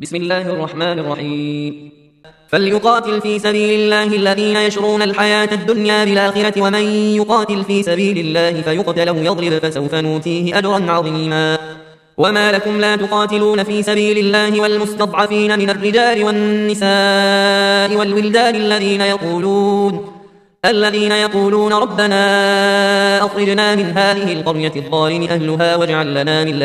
بسم الله الرحمن الرحيم. فليقاتل في سبيل الله الذين يشرون الحياة الدنيا بالآخرة، ومن يقاتل في سبيل الله فيقتل أو يضرب فسوف نؤتيه أجرا عظيما. وما لكم لا تقاتلون في سبيل الله والمستضعفين من الرجال والنساء والولدان الذين يقولون ربنا أخرجنا من هذه القرية الظالم أهلها واجعل لنا من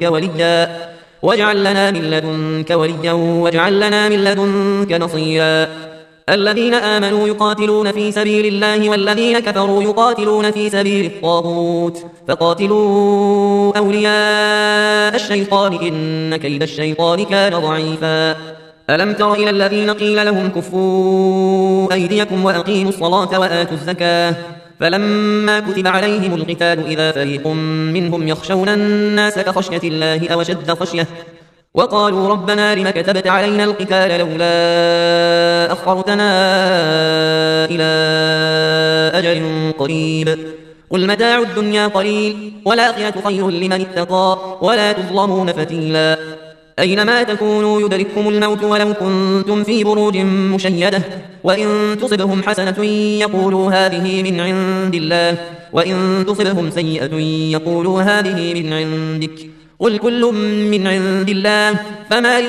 لدنك وليا واجعل لنا من لدنك نصيرا. الذين آمنوا يقاتلون في سبيل الله، والذين كفروا يقاتلون في سبيل الطاغوت، فقاتلوا أولياء الشيطان إن كيد الشيطان كان ضعيفا. ألم تر إلى الذين قيل لهم كفوا أيديكم وأقيموا الصلاة وآتوا الزكاة، فلما كتب عليهم القتال إذا فريق منهم يخشون الناس كخشية الله أو أشد خشية، وقالوا ربنا لم كتبت علينا القتال لولا أخرتنا إلى أجل قريب، قل متاع الدنيا قليل والآخرة خير لمن اتقى ولا تظلمون فتيلا. أينما تكونوا يدرككم الموت ولو كنتم في بروج مشيدة، وإن تصبهم حسنة يقولوا هذه من عند الله، وإن تصبهم سيئة يقولوا هذه من عندك، قل كل من عند الله، فما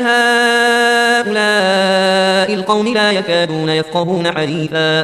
لهؤلاء القوم لا يكادون يفقهون حديثا.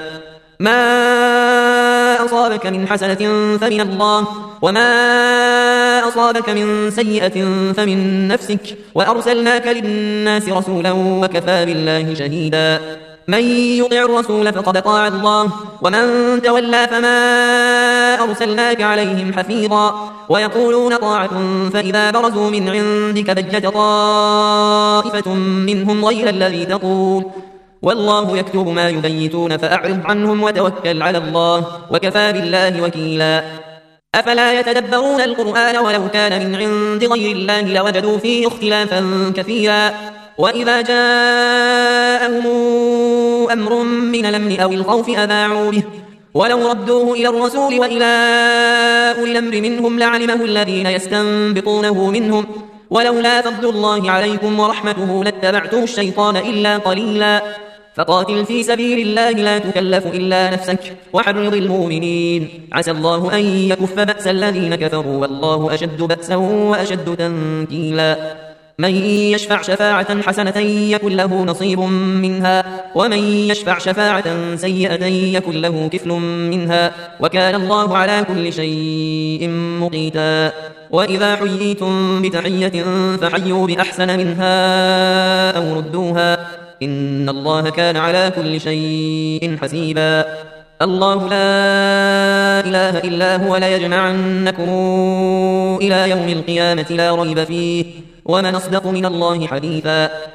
ما أصابك من حسنة فمن الله، وما أصابك من سيئة فمن نفسك، وأرسلناك للناس رسولا وكفى بالله شهيدا. من يطع الرسول فقد طاع الله، ومن تولى فما أرسلناك عليهم حفيظا. ويقولون طاعة فإذا برزوا من عندك بجت طائفة منهم غير الذي تقول، والله يكتب ما يبيتون فأعرض عنهم وتوكل على الله وكفى بالله وكيلا. أفلا يتدبرون القرآن ولو كان من عند غير الله لوجدوا فيه اختلافا كثيرا، وإذا جاءهم أمر من الأمن أو الخوف أذاعوا به، ولو ردوه إلى الرسول وإلى أولي الأمر منهم لعلمه الذين يستنبطونه منهم، ولولا فضل الله عليكم ورحمته لاتبعتم الشيطان إلا قليلا. فقاتل في سبيل الله لا تكلف إلا نفسك وحرض المؤمنين، عسى الله أن يكف بأس الذين كفروا والله أشد بأسا وأشد تنكيلا. من يشفع شفاعة حسنة يكن له نصيب منها، ومن يشفع شفاعة سيئة يكن له كفل منها، وكان الله على كل شيء مقيتا. وإذا حييتم بتحية فحيوا بأحسن منها أو ردوها، إن الله كان على كل شيء حسيبا. الله لا إله إلا هو ليجمعنكم إلى يوم القيامة لا ريب فيه، ومن أصدق من الله حديثا.